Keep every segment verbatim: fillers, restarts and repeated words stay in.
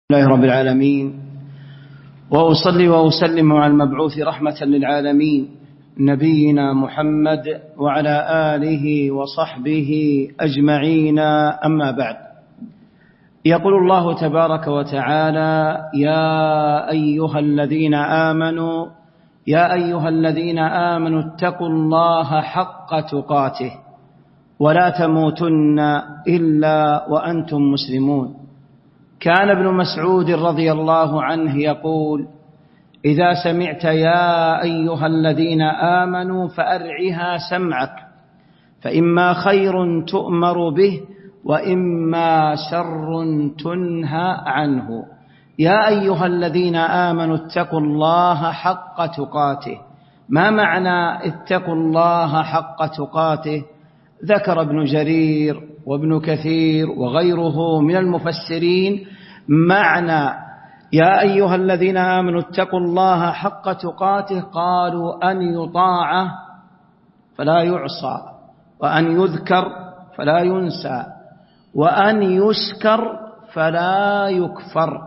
الله رب العالمين، وأصلي وأسلم على المبعوث رحمة للعالمين نبينا محمد وعلى آله وصحبه أجمعين، أما بعد. يقول الله تبارك وتعالى: يا أيها الذين آمنوا يا أيها الذين آمنوا اتقوا الله حق تقاته ولا تموتن إلا وأنتم مسلمون. كان ابن مسعود رضي الله عنه يقول: إذا سمعت يا أيها الذين آمنوا فأرعها سمعك، فإما خير تؤمر به وإما شر تنهى عنه. يا أيها الذين آمنوا اتقوا الله حق تقاته. ما معنى اتقوا الله حق تقاته؟ ذكر ابن جرير وابن كثير وغيره من المفسرين معنى يا أيها الذين آمنوا اتقوا الله حق تقاته، قالوا أن يطاع فلا يعصى، وأن يذكر فلا ينسى، وأن يشكر فلا يكفر.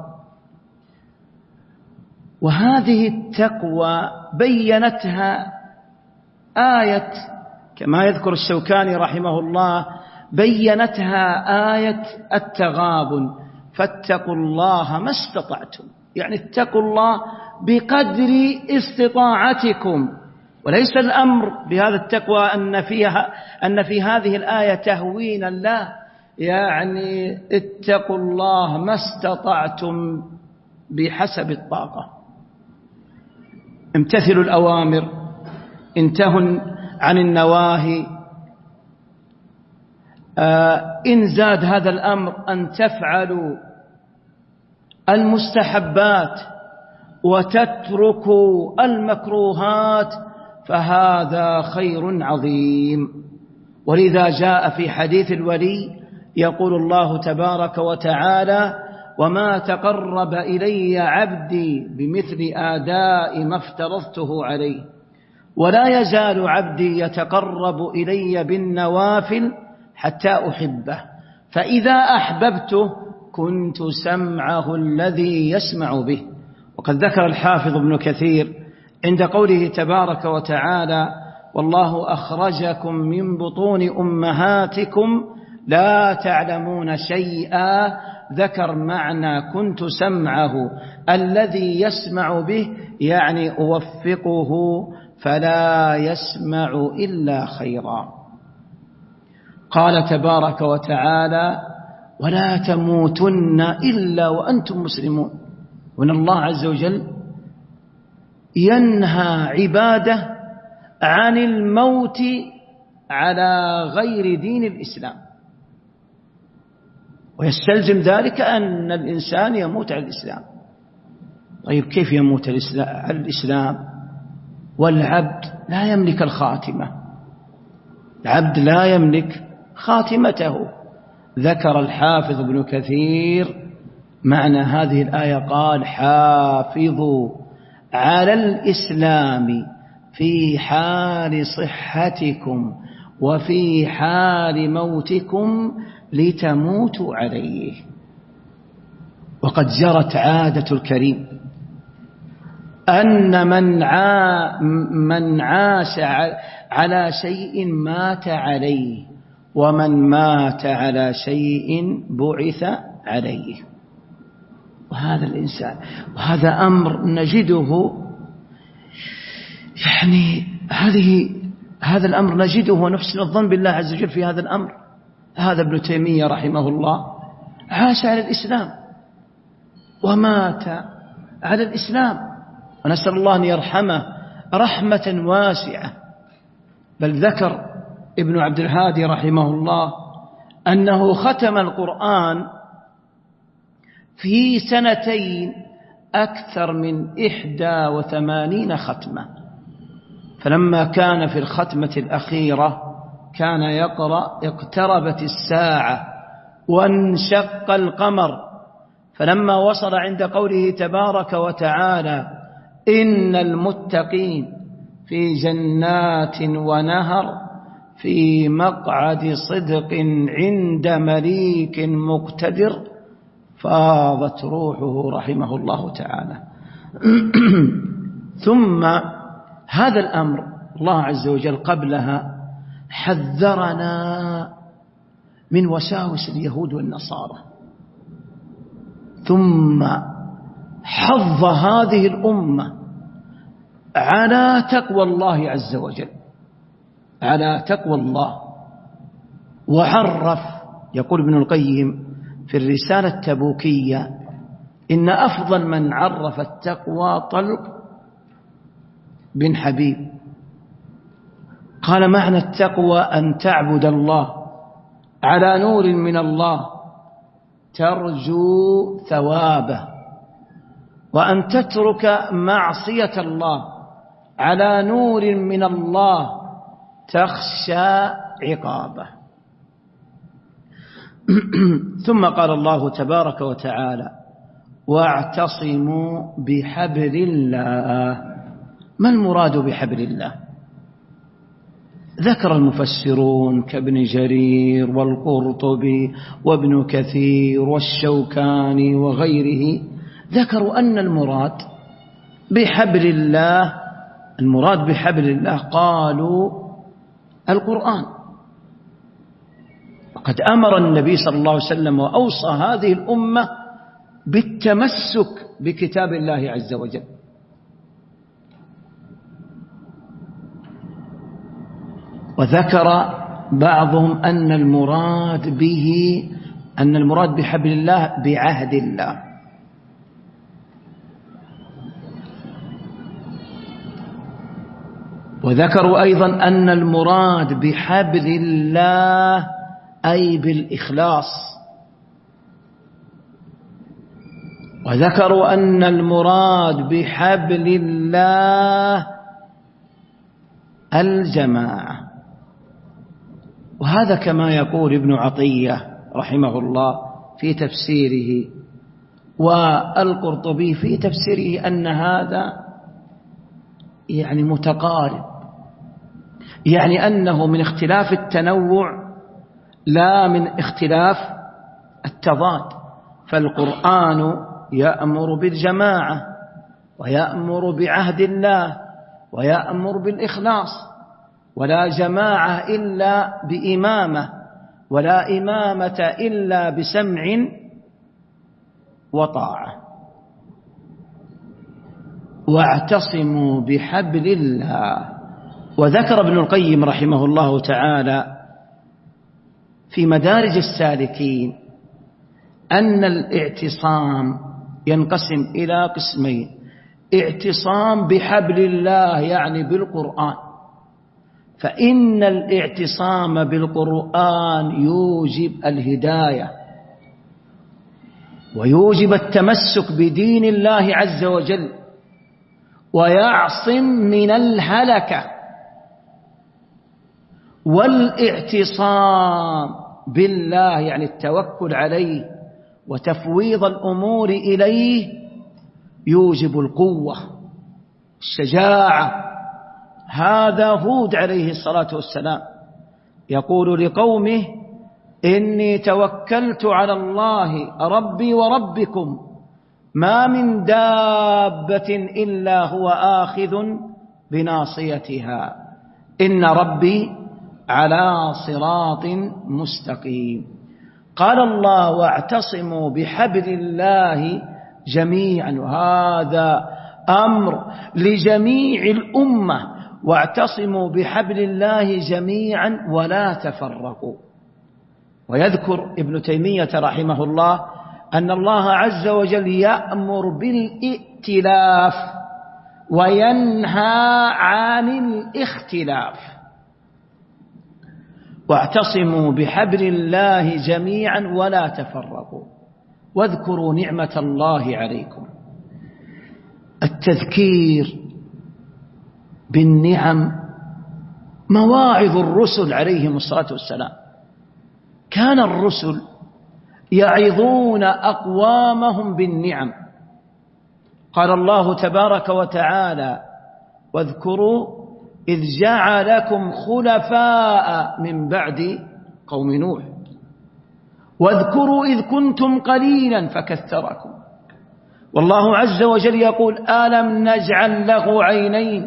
وهذه التقوى بينتها آية، كما يذكر الشوكاني رحمه الله، بينتها آية التغابن: فاتقوا الله ما استطعتم. يعني اتقوا الله بقدر استطاعتكم، وليس الأمر بهذا التقوى أن فيها أن في هذه الآية تهوينا، لا، يعني اتقوا الله ما استطعتم بحسب الطاقة. امتثلوا الأوامر، انتهوا عن النواهي. آه إن زاد هذا الأمر أن تفعلوا المستحبات وتتركوا المكروهات، فهذا خير عظيم. ولذا جاء في حديث الولي يقول الله تبارك وتعالى: وما تقرب إلي عبدي بمثل آداء ما افترضته عليه، ولا يزال عبدي يتقرب إلي بالنوافل حتى أحبه، فإذا أحببته كنت سمعه الذي يسمع به. وقد ذكر الحافظ ابن كثير عند قوله تبارك وتعالى: والله أخرجكم من بطون أمهاتكم لا تعلمون شيئا، ذكر معنى كنت سمعه الذي يسمع به، يعني أوفقه فلا يسمع إلا خيرا. قال تبارك وتعالى: ولا تموتن إلا وأنتم مسلمون. وأن الله عز وجل ينهى عباده عن الموت على غير دين الإسلام، ويستلزم ذلك أن الإنسان يموت على الإسلام. طيب كيف يموت على الإسلام والعبد لا يملك الخاتمة؟ العبد لا يملك خاتمته. ذكر الحافظ ابن كثير معنى هذه الآية، قال: حافظوا على الإسلام في حال صحتكم وفي حال موتكم لتموتوا عليه. وقد جرت عادة الكريم أن من عا من عاش على شيء مات عليه، ومن مات على شيء بعث عليه. وهذا الإنسان، وهذا أمر نجده، يعني هذه هذا الأمر نجده ونحسن الظن بالله عز وجل في هذا الأمر. هذا ابن تيمية رحمه الله عاش على الإسلام ومات على الإسلام، ونسأل الله أن يرحمه رحمة واسعة. بل ذكر ابن عبد الهادي رحمه الله أنه ختم القرآن في سنتين أكثر من إحدى وثمانين ختمة. فلما كان في الختمة الأخيرة كان يقرأ: اقتربت الساعة وانشق القمر. فلما وصل عند قوله تبارك وتعالى: إن المتقين في جنات ونهر في مقعد صدق عند مليك مقتدر، فاضت روحه رحمه الله تعالى. ثم هذا الأمر الله عز وجل قبلها حذرنا من وساوس اليهود والنصارى، ثم حظ هذه الأمة على تقوى الله عز وجل، على تقوى الله. وعرف، يقول ابن القيم في الرسالة التبوكية: إن أفضل من عرف التقوى طلق بن حبيب. قال: معنى التقوى أن تعبد الله على نور من الله ترجو ثوابه، وأن تترك معصية الله على نور من الله تخشى عقابه. ثم قال الله تبارك وتعالى: واعتصموا بحبل الله. ما المراد بحبل الله؟ ذكر المفسرون كابن جرير والقرطبي وابن كثير والشوكاني وغيره، ذكروا أن المراد بحبل الله المراد بحبل الله قالوا القرآن. وقد أمر النبي صلى الله عليه وسلم وأوصى هذه الأمة بالتمسك بكتاب الله عز وجل. وذكر بعضهم أن المراد به أن المراد بحبل الله بعهد الله. وذكروا أيضا أن المراد بحبل الله أي بالإخلاص. وذكروا أن المراد بحبل الله الجماعة. وهذا كما يقول ابن عطية رحمه الله في تفسيره، والقرطبي في تفسيره، أن هذا يعني متقارب، يعني أنه من اختلاف التنوع لا من اختلاف التضاد. فالقرآن يأمر بالجماعة، ويأمر بعهد الله، ويأمر بالإخلاص، ولا جماعة إلا بإمامة، ولا إمامة إلا بسمع وطاعة. واعتصموا بحبل الله. وذكر ابن القيم رحمه الله تعالى في مدارج السالكين أن الاعتصام ينقسم إلى قسمين: اعتصام بحبل الله يعني بالقرآن، فإن الاعتصام بالقرآن يوجب الهداية ويوجب التمسك بدين الله عز وجل، ويعصم من الهلكة. والاعتصام بالله يعني التوكل عليه وتفويض الأمور إليه يوجب القوة، الشجاعة. هذا هود عليه الصلاة والسلام يقول لقومه: إني توكلت على الله ربي وربكم ما من دابة إلا هو آخذ بناصيتها إن ربي على صراط مستقيم. قال الله: واعتصموا بحبل الله جميعا، وهذا أمر لجميع الأمة. واعتصموا بحبل الله جميعا ولا تفرقوا. ويذكر ابن تيمية رحمه الله أن الله عز وجل يأمر بالائتلاف وينهى عن الاختلاف. واعتصموا بحبل الله جميعا ولا تفرقوا. واذكروا نعمة الله عليكم. التذكير بالنعم مواعظ الرسل عليهم الصلاة والسلام. كان الرسل يعظون أقوامهم بالنعم. قال الله تبارك وتعالى: واذكروا إذ جعلكم خلفاء من بعد قوم نوح واذكروا إذ كنتم قليلا فكثركم. والله عز وجل يقول ألم نجعل له عينين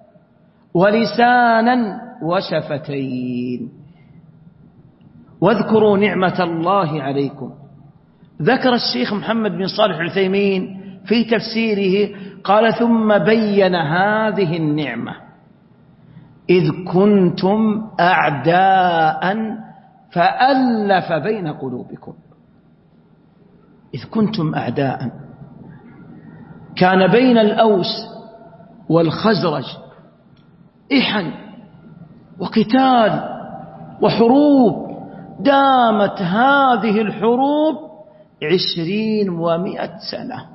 ولسانا وشفتين. واذكروا نعمة الله عليكم. ذكر الشيخ محمد بن صالح العثيمين في تفسيره قال ثم بين هذه النعمة إذ كنتم أعداء فألف بين قلوبكم. إذ كنتم أعداء كان بين الأوس والخزرج إحن وقتال وحروب، دامت هذه الحروب عشرين ومئة سنة،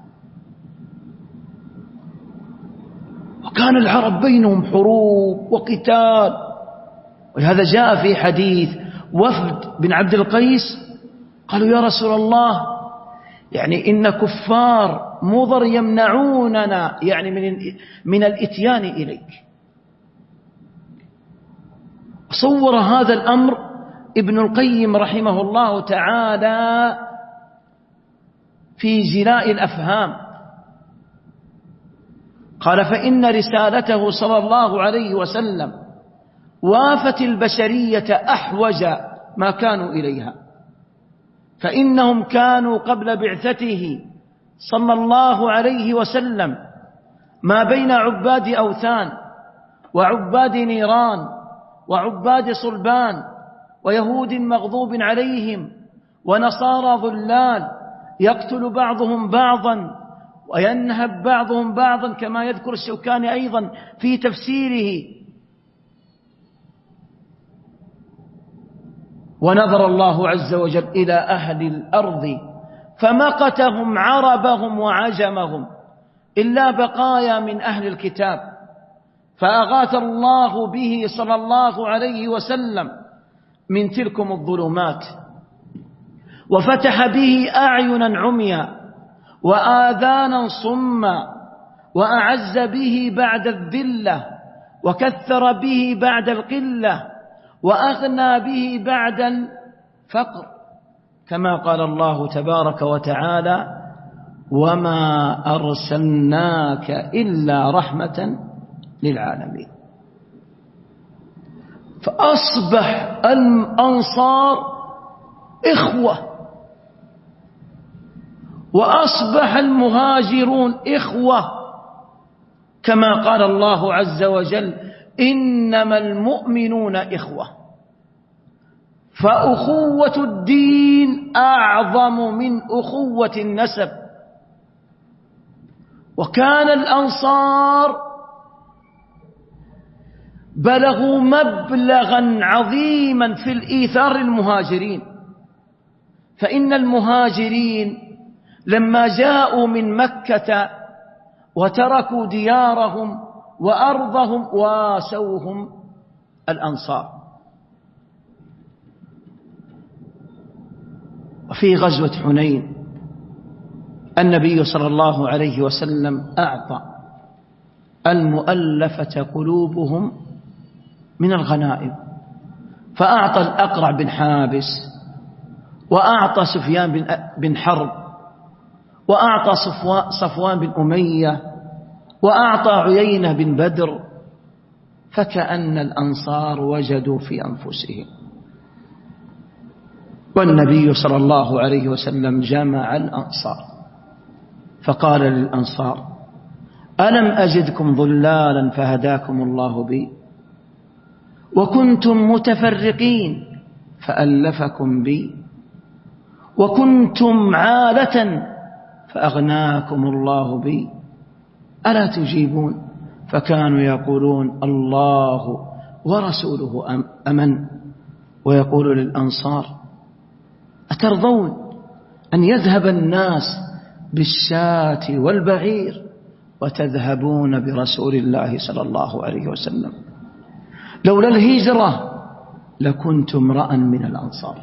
وكان العرب بينهم حروب وقتال. ولهذا جاء في حديث وفد بن عبد القيس قالوا يا رسول الله يعني إن كفار مضر يمنعوننا يعني من من الإتيان إليك. صور هذا الأمر ابن القيم رحمه الله تعالى في جلاء الأفهام، قال فإن رسالته صلى الله عليه وسلم وافت البشرية أحوج ما كانوا إليها، فإنهم كانوا قبل بعثته صلى الله عليه وسلم ما بين عباد أوثان وعباد نيران وعباد صلبان ويهود مغضوب عليهم ونصارى ضلال، يقتل بعضهم بعضا وينهب بعضهم بعضا، كما يذكر الشوكاني أيضا في تفسيره. ونظر الله عز وجل إلى أهل الأرض فمقتهم عربهم وعجمهم إلا بقايا من أهل الكتاب، فأغاث الله به صلى الله عليه وسلم من تلكم الظلمات، وفتح به أعينا عميا وآذانا صما، وأعز به بعد الذلة، وكثر به بعد القلة، وأغنى به بعد الفقر، كما قال الله تبارك وتعالى وما أرسلناك إلا رحمة للعالمين. فأصبح الأنصار إخوة، وأصبح المهاجرون إخوة، كما قال الله عز وجل إنما المؤمنون إخوة. فأخوة الدين أعظم من أخوة النسب. وكان الأنصار بلغوا مبلغا عظيما في الإيثار المهاجرين، فإن المهاجرين لما جاءوا من مكة وتركوا ديارهم وأرضهم واسوهم الأنصار. وفي غزوة حنين النبي صلى الله عليه وسلم أعطى المؤلفة قلوبهم من الغنائم، فأعطى الأقرع بن حابس، وأعطى سفيان بن حرب، وأعطى صفوان بن أمية، وأعطى عيينة بن بدر، فكأن الأنصار وجدوا في أنفسهم. والنبي صلى الله عليه وسلم جمع الأنصار فقال للأنصار ألم أجدكم ضلالا فهداكم الله بي، وكنتم متفرقين فألفكم بي، وكنتم عالة فأغناكم الله بي، ألا تجيبون؟ فكانوا يقولون الله ورسوله أمن. ويقول للأنصار أترضون أن يذهب الناس بالشاة والبعير وتذهبون برسول الله صلى الله عليه وسلم؟ لولا الهجرة لكنت امرأ من الأنصار.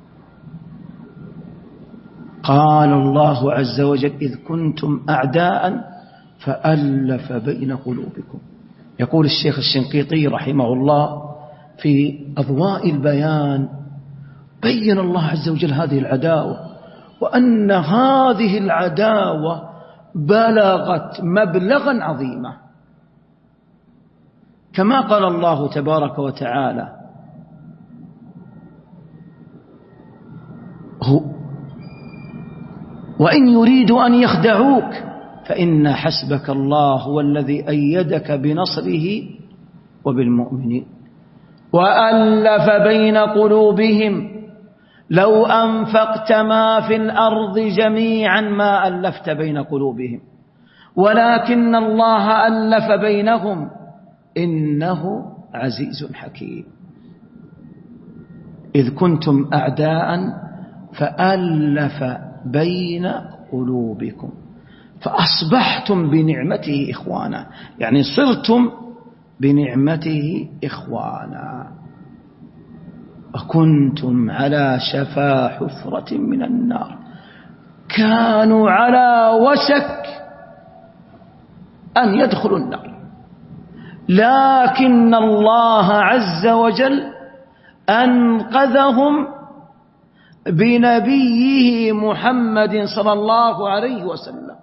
قال الله عز وجل إذ كنتم أعداء فألف بين قلوبكم. يقول الشيخ الشنقيطي رحمه الله في أضواء البيان بين الله عز وجل هذه العداوة، وأن هذه العداوة بلغت مبلغا عظيما، كما قال الله تبارك وتعالى: وإن يريدوا أن يخدعوك فإن حسبك الله هو الذي أيدك بنصره وبالمؤمنين وألف بين قلوبهم لو أنفقت ما في الأرض جميعا ما ألفت بين قلوبهم ولكن الله ألف بينهم إنه عزيز حكيم. إذ كنتم أعداء فألف بين قلوبكم فأصبحتم بنعمته إخوانا، يعني صرتم بنعمته إخوانا. وكنتم على شفا حفرة من النار، كانوا على وشك أن يدخلوا النار، لكن الله عز وجل أنقذهم بنبيه محمد صلى الله عليه وسلم،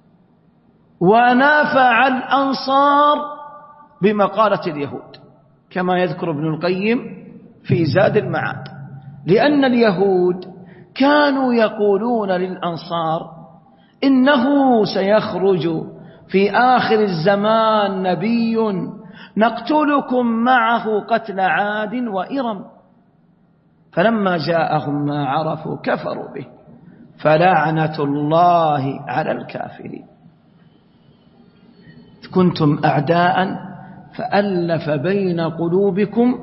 ونافع الأنصار بمقالة اليهود، كما يذكر ابن القيم في زاد المعاد، لأن اليهود كانوا يقولون للأنصار: إنه سيخرج في آخر الزمان نبي نقتلكم معه قتل عاد وإرم، فلما جاءهم ما عرفوا كفروا به فلعنة الله على الكافرين. كنتم أعداء فألف بين قلوبكم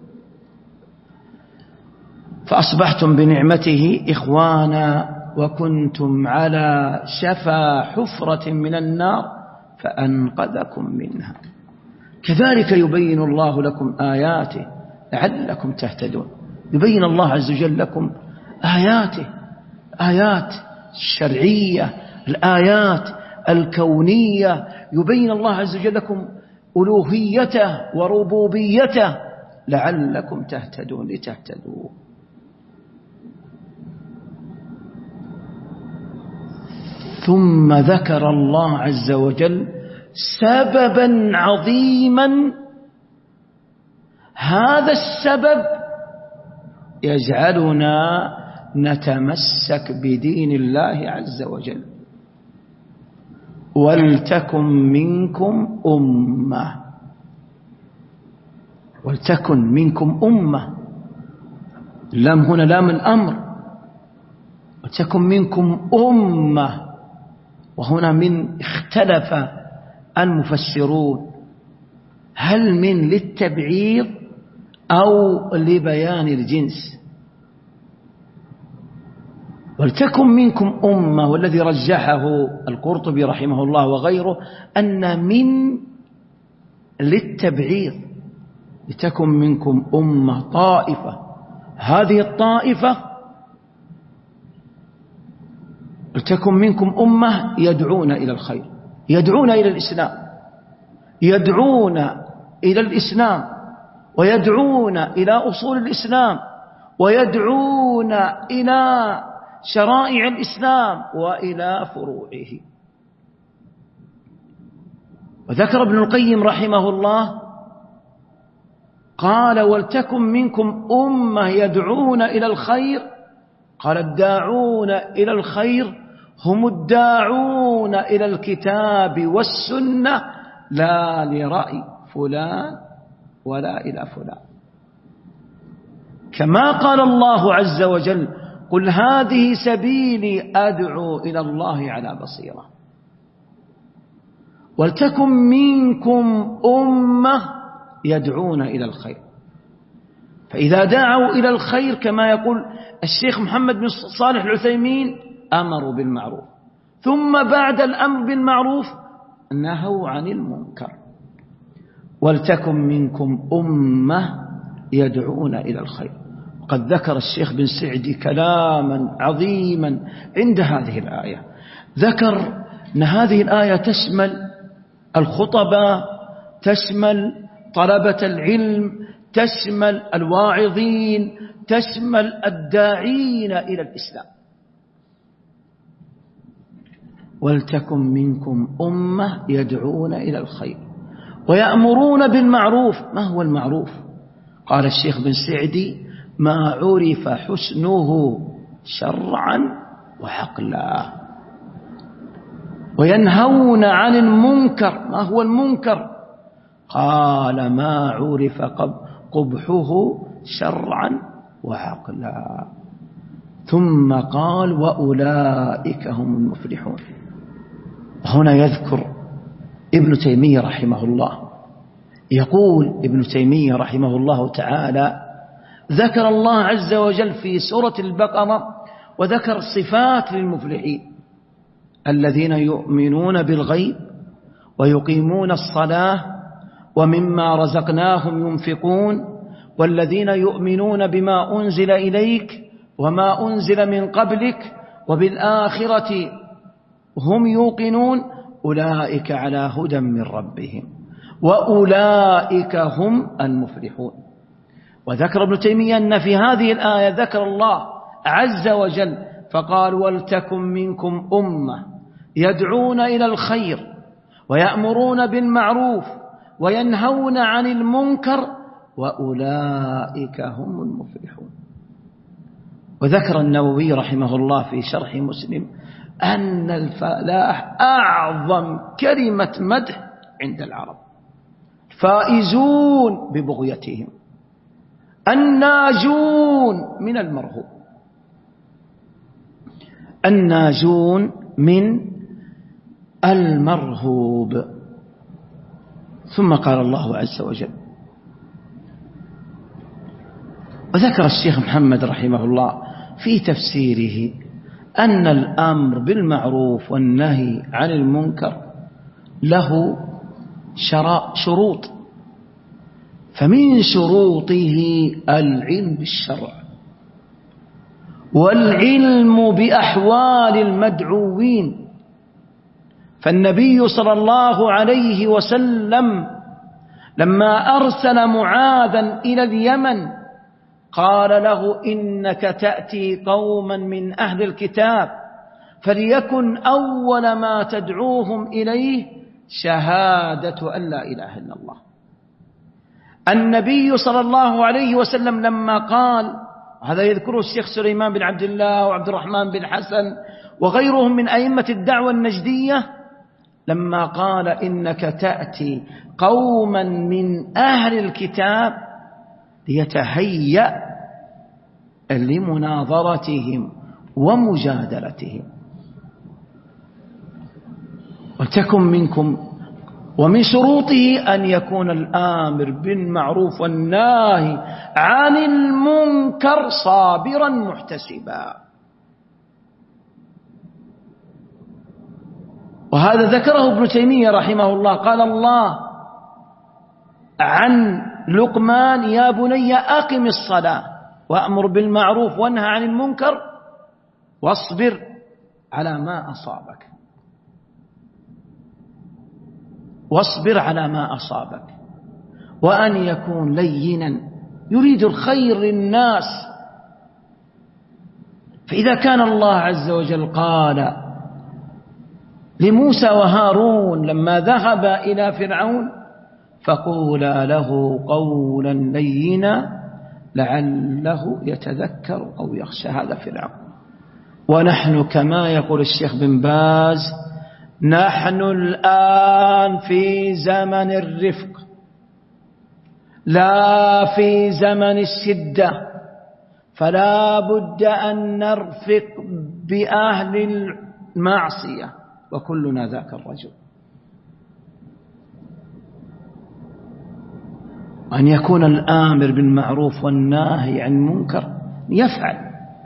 فأصبحتم بنعمته إخوانا وكنتم على شفا حفرة من النار فأنقذكم منها. كذلك يبين الله لكم آياته لعلكم تهتدون. يبين الله عز وجل لكم آياته، آيات الشرعية، الآيات الكونية، يبين الله عز وجل لكم ألوهيته وربوبيته لعلكم تهتدون لتهتدوا. ثم ذكر الله عز وجل سببا عظيما، هذا السبب يجعلنا نتمسك بدين الله عز وجل: ولتكن منكم أمة. ولتكن منكم أمة، لام هنا لام الأمر، ولتكن منكم أمة، وهنا من اختلف المفسرون هل من للتبعيض أو لبيان الجنس. ولتكن منكم أمة، والذي رجحه القرطبي رحمه الله وغيره أن من للتبعيض، لتكن منكم أمة طائفة، هذه الطائفة لتكن منكم أمة يدعون إلى الخير، يدعون إلى الإسلام، يدعون إلى الإسلام ويدعون إلى أصول الإسلام ويدعون إلى شرائع الإسلام وإلى فروعه. وذكر ابن القيم رحمه الله قال: ولتكن منكم أمة يدعون إلى الخير. قال: الداعون إلى الخير هم الداعون إلى الكتاب والسنة، لا لرأي فلان ولا إلى فلان. كما قال الله عز وجل: قل هذه سبيلي أدعو إلى الله على بصيرة. ولتكن منكم أمة يدعون إلى الخير. فإذا دعوا إلى الخير كما يقول الشيخ محمد بن صالح العثيمين أمروا بالمعروف، ثم بعد الأمر بالمعروف نهوا عن المنكر. ولتكن منكم أمة يدعون إلى الخير. قد ذكر الشيخ بن سعدي كلاما عظيما عند هذه الآية، ذكر أن هذه الآية تشمل الخطباء، تشمل طلبة العلم، تشمل الواعظين، تشمل الداعين إلى الإسلام. ولتكن منكم أمة يدعون إلى الخير ويأمرون بالمعروف. ما هو المعروف؟ قال الشيخ بن سعدي: ما عرف حسنه شرعا وعقلا. وينهون عن المنكر. ما هو المنكر؟ قال: ما عرف قبحه شرعا وعقلا. ثم قال: وأولئك هم المفلحون. هنا يذكر ابن تيمية رحمه الله، يقول ابن تيمية رحمه الله تعالى: ذكر الله عز وجل في سورة البقرة وذكر صفات للمفلحين: الذين يؤمنون بالغيب ويقيمون الصلاة ومما رزقناهم ينفقون والذين يؤمنون بما أنزل إليك وما أنزل من قبلك وبالآخرة هم يوقنون أولئك على هدى من ربهم وأولئك هم المفلحون. وذكر ابن تيمية أن في هذه الآية ذكر الله عز وجل فقال: ولتكن منكم أمة يدعون إلى الخير ويأمرون بالمعروف وينهون عن المنكر وأولئك هم المفلحون. وذكر النووي رحمه الله في شرح مسلم أن الفلاح أعظم كلمة مدح عند العرب، فائزون ببغيتهم، الناجون من المرهوب، الناجون من المرهوب. ثم قال الله عز وجل، وذكر الشيخ محمد رحمه الله في تفسيره أن الأمر بالمعروف والنهي عن المنكر له شروط، فمن شروطه العلم بالشرع والعلم بأحوال المدعوين. فالنبي صلى الله عليه وسلم لما أرسل معاذا إلى اليمن قال له: إنك تأتي قوما من أهل الكتاب فليكن أول ما تدعوهم إليه شهادة أن لا إله إلا الله. النبي صلى الله عليه وسلم لما قال، هذا يذكره الشيخ سليمان بن عبد الله وعبد الرحمن بن حسن وغيرهم من أئمة الدعوة النجدية، لما قال: إنك تأتي قوما من أهل الكتاب ليتهيأ لمناظرتهم ومجادلتهم. وتكن منكم، ومن شروطه أن يكون الآمر بالمعروف والناهي عن المنكر صابرا محتسبا. وهذا ذكره ابن تيمية رحمه الله. قال الله عن لقمان: يا بني أقم الصلاة وأمر بالمعروف وانهى عن المنكر واصبر على ما أصابك واصبر على ما أصابك وأن يكون لينا يريد الخير للناس. فإذا كان الله عز وجل قال لموسى وهارون لما ذهبا إلى فرعون: فقولا له قولا لينا لعله يتذكر أو يخشى، هذا فرعون. ونحن كما يقول الشيخ بن باز: نحن الآن في زمن الرفق لا في زمن الشدة، فلا بد أن نرفق بأهل المعصية وكلنا ذاك الرجل. أن يكون الآمر بالمعروف والناهي عن المنكر يفعل،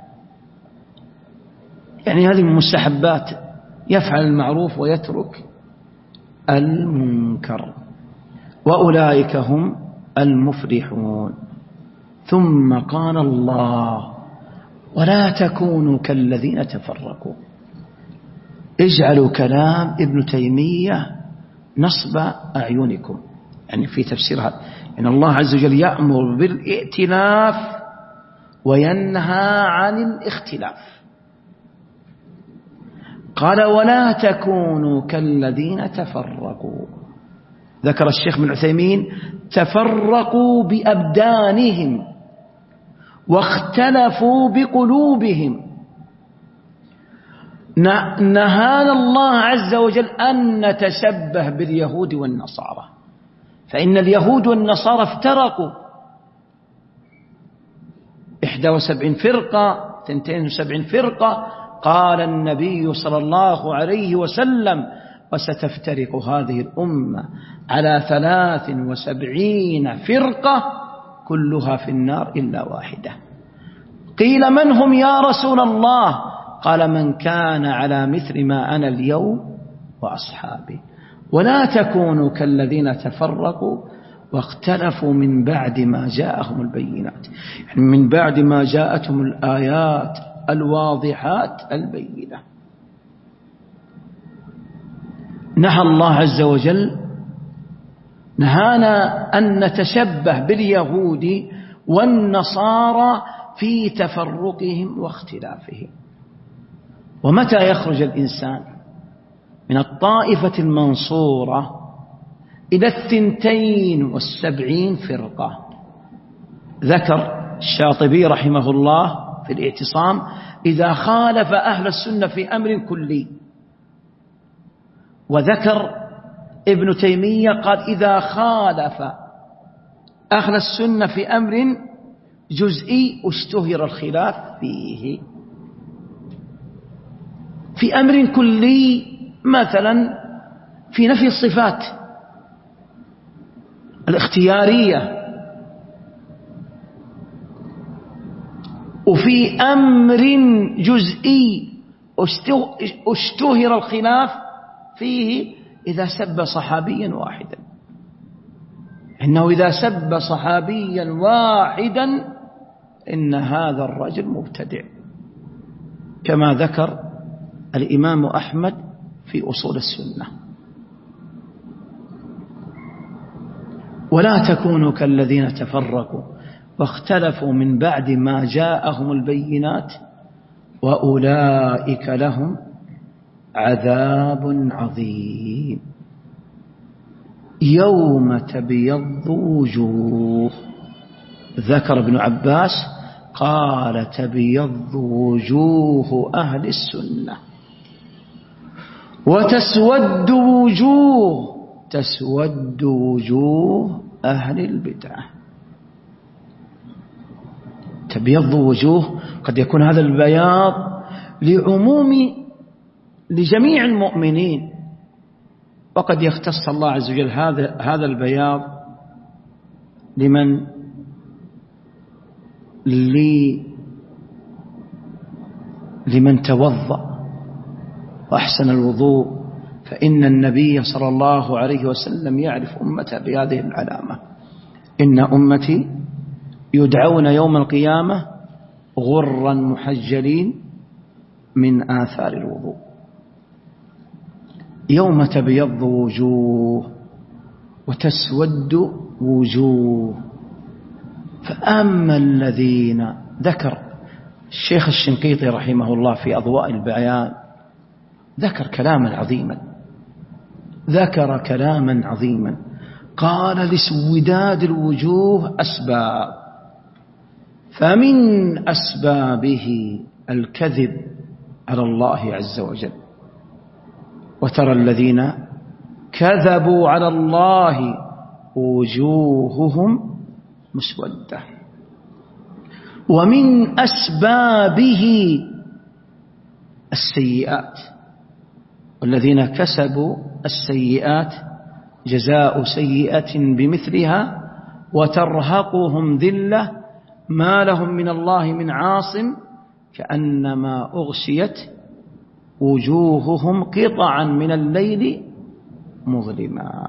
يعني هذه من المستحبات، يفعل المعروف ويترك المنكر، وأولئك هم المفلحون. ثم قال الله: ولا تكونوا كالذين تفرقوا. اجعلوا كلام ابن تيمية نصب أعينكم، يعني في تفسيرها إن الله عز وجل يأمر بالائتلاف وينهى عن الاختلاف. قال ولا تكونوا كالذين تفرقوا. ذكر الشيخ ابن عثيمين تفرقوا بأبدانهم واختلفوا بقلوبهم. نهانا الله عز وجل أن نتشبه باليهود والنصارى، فإن اليهود والنصارى افترقوا إحدى وسبعين فرقة اثنتين وسبعين فرقة. قال النبي صلى الله عليه وسلم وستفترق هذه الأمة على ثلاث وسبعين فرقة كلها في النار إلا واحدة. قيل من هم يا رسول الله؟ قال من كان على مثل ما أنا اليوم وأصحابي. ولا تكونوا كالذين تفرقوا واختلفوا من بعد ما جاءهم البينات، يعني من بعد ما جاءتهم الآيات الواضحات البينة. نهى الله عز وجل نهانا أن نتشبه باليهود والنصارى في تفرقهم واختلافهم. ومتى يخرج الإنسان من الطائفة المنصورة إلى الثنتين والسبعين فرقة؟ ذكر الشاطبي رحمه الله في الاعتصام إذا خالف أهل السنة في أمر كلي، وذكر ابن تيمية قال إذا خالف أهل السنة في أمر جزئي اشتهر الخلاف فيه. في أمر كلي مثلا في نفي الصفات الاختيارية، وفي أمر جزئي اشتهر الخلاف فيه إذا سب صحابيا واحدا، إنه إذا سب صحابيا واحدا إن هذا الرجل مبتدع، كما ذكر الإمام أحمد في أصول السنة. ولا تكونوا كالذين تفرقوا واختلفوا من بعد ما جاءهم البينات وأولئك لهم عذاب عظيم يوم تبيض وجوه. ذكر ابن عباس قال تبيض وجوه أهل السنة وتسود وجوه تسود وجوه أهل البدعة. تبيض وجوه قد يكون هذا البياض لعموم لجميع المؤمنين، وقد يختص الله عز وجل هذا هذا البياض لمن لي لمن توضأ وأحسن الوضوء، فإن النبي صلى الله عليه وسلم يعرف أمته بهذه العلامة: إن أمتي يدعون يوم القيامة غرا محجلين من آثار الوضوء. يوم تبيض وجوه وتسود وجوه. فأما الذين ذكر الشيخ الشنقيطي رحمه الله في أضواء البيان ذكر كلاما عظيما ذكر كلاما عظيما قال لسوداد الوجوه أسباب، فمن أسبابه الكذب على الله عز وجل. وترى الذين كذبوا على الله وجوههم مسودة. ومن أسبابه السيئات، والذين كسبوا السيئات جزاء سيئة بمثلها وترهقهم ذلة ما لهم من الله من عاصم كأنما أغشيت وجوههم قطعا من الليل مظلما.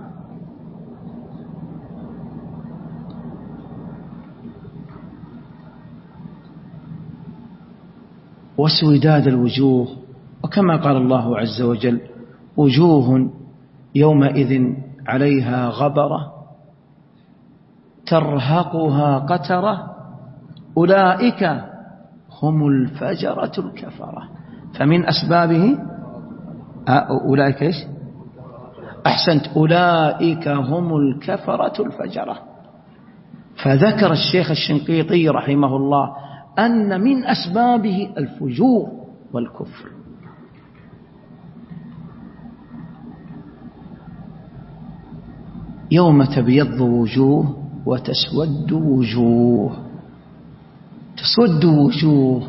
وسوداد الوجوه، وكما قال الله عز وجل: وجوه يومئذ عليها غبرة ترهقها قترة أولئك هم الفجرة الكفرة. فمن أسبابه أولئك إيش؟ أحسنت، أولئك هم الكفرة الفجرة. فذكر الشيخ الشنقيطي رحمه الله أن من أسبابه الفجور والكفر. يوم تبيض وجوه وتسود وجوه. تسود وجوه.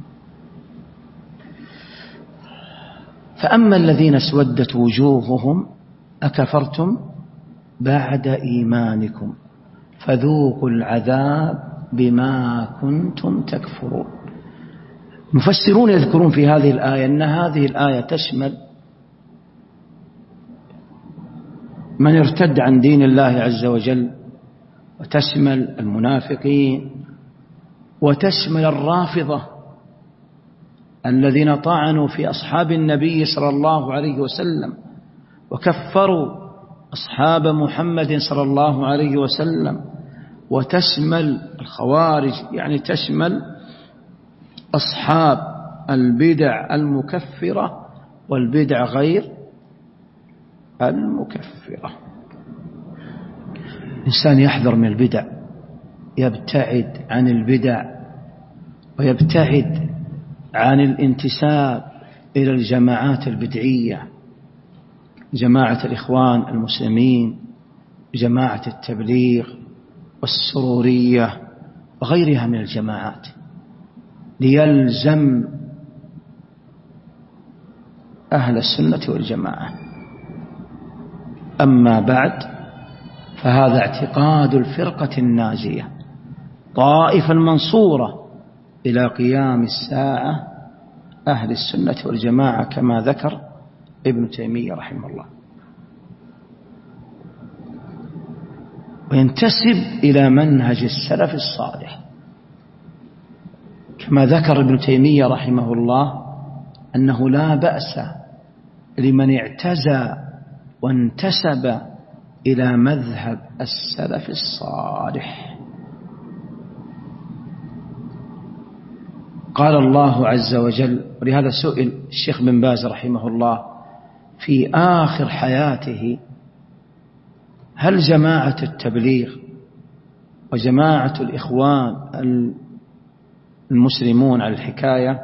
فأما الذين اسودت وجوههم أكفرتم بعد إيمانكم فذوقوا العذاب بما كنتم تكفرون. المفسرون يذكرون في هذه الآية أن هذه الآية تشمل من ارتد عن دين الله عز وجل، وتشمل المنافقين، وتشمل الرافضة الذين طعنوا في أصحاب النبي صلى الله عليه وسلم وكفروا أصحاب محمد صلى الله عليه وسلم، وتشمل الخوارج، يعني تشمل أصحاب البدع المكفرة والبدع غير المكفرة. الإنسان يحذر من البدع، يبتعد عن البدع، ويبتعد عن الانتساب إلى الجماعات البدعية، جماعة الإخوان المسلمين، جماعة التبليغ والسرورية وغيرها من الجماعات، ليلزم أهل السنة والجماعة. أما بعد، فهذا اعتقاد الفرقة الناجية طائفة المنصورة إلى قيام الساعة، أهل السنة والجماعة، كما ذكر ابن تيمية رحمه الله، وينتسب إلى منهج السلف الصالح، كما ذكر ابن تيمية رحمه الله أنه لا بأس لمن اعتزى وانتسب إلى مذهب السلف الصالح. قال الله عز وجل، ولهذا سئل الشيخ بن باز رحمه الله في آخر حياته: هل جماعة التبليغ وجماعة الإخوان المسلمون على الحكاية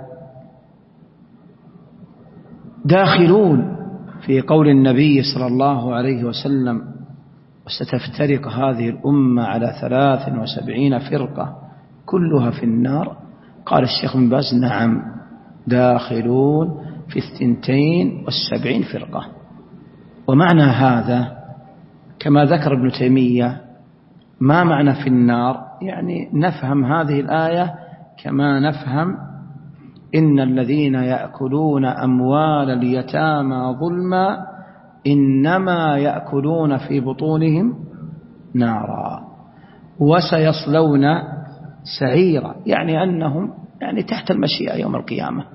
داخلون في قول النبي صلى الله عليه وسلم: وستفترق هذه الأمة على ثلاث وسبعين فرقة كلها في النار؟ قال الشيخ بن باز: نعم، داخلون في الثنتين والسبعين فرقة. ومعنى هذا كما ذكر ابن تيمية، ما معنى في النار؟ يعني نفهم هذه الآية كما نفهم إن الذين يأكلون أموال اليتامى ظلما إنما يأكلون في بطونهم نارا وسيصلون سعيرا، يعني أنهم يعني تحت المشيئة يوم القيامة.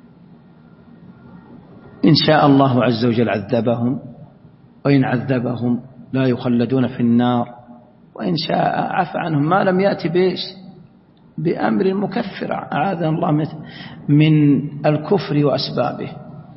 إن شاء الله عز وجل عذبهم، وإن عذبهم لا يخلدون في النار، وإن شاء عفى عنهم ما لم يأتي بإيش؟ بأمر مكفر، أعاذنا الله من الكفر وأسبابه.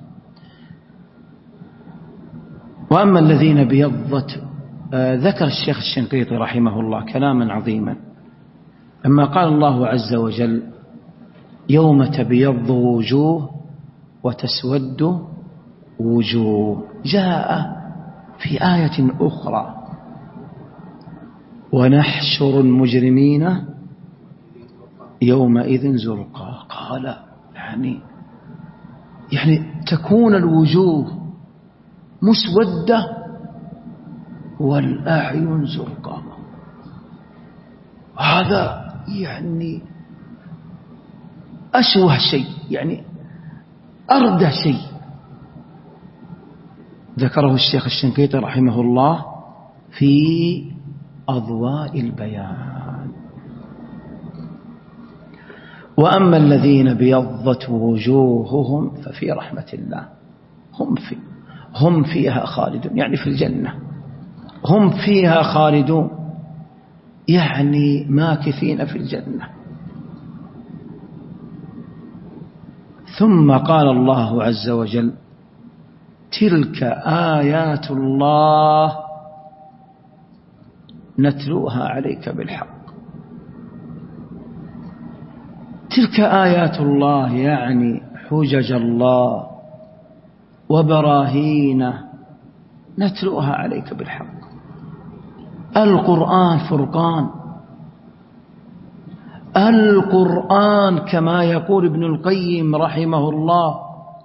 وأما الذين بيضت، ذكر الشيخ الشنقيطي رحمه الله كلاما عظيما لما قال الله عز وجل: يوم تبيض وجوه وتسود وجوه. جاء في آية أخرى: ونحشر المجرمين يومئذ زرقا. قال يعني يعني تكون الوجوه مسودة والأعين زرقاء. هذا يعني أشوه شيء، يعني أردى شيء ذكره الشيخ الشنقيطي رحمه الله في أضواء البيان. وأما الذين بيضت وجوههم ففي رحمة الله هم في هم فيها خالدون، يعني في الجنة هم فيها خالدون. يعني ماكثين في الجنة. ثم قال الله عز وجل: تلك آيات الله نتلوها عليك بالحق. تلك آيات الله يعني حجج الله وبراهينه نتلوها عليك بالحق. القرآن فرقان، القرآن كما يقول ابن القيم رحمه الله،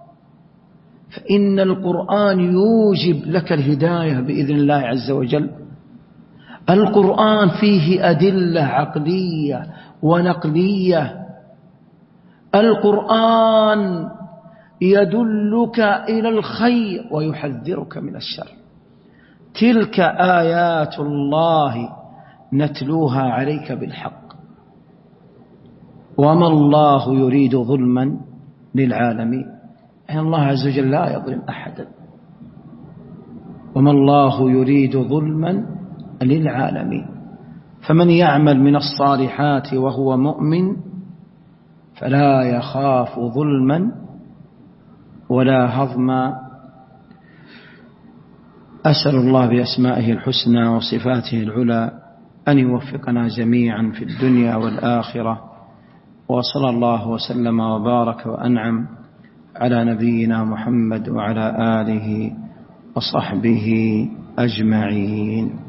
فإن القرآن يوجب لك الهداية بإذن الله عز وجل. القرآن فيه أدلة عقلية ونقلية. القرآن يدلك إلى الخير ويحذرك من الشر. تلك آيات الله نتلوها عليك بالحق وما الله يريد ظلما للعالمين. يعني الله عز وجل لا يظلم أحدا، وما الله يريد ظلما للعالمين. فمن يعمل من الصالحات وهو مؤمن فلا يخاف ظلما ولا هضما. أسأل الله بأسمائه الحسنى وصفاته العلى أن يوفقنا جميعا في الدنيا والآخرة، وصلى الله وسلم وبارك وأنعم على نبينا محمد وعلى آله وصحبه أجمعين.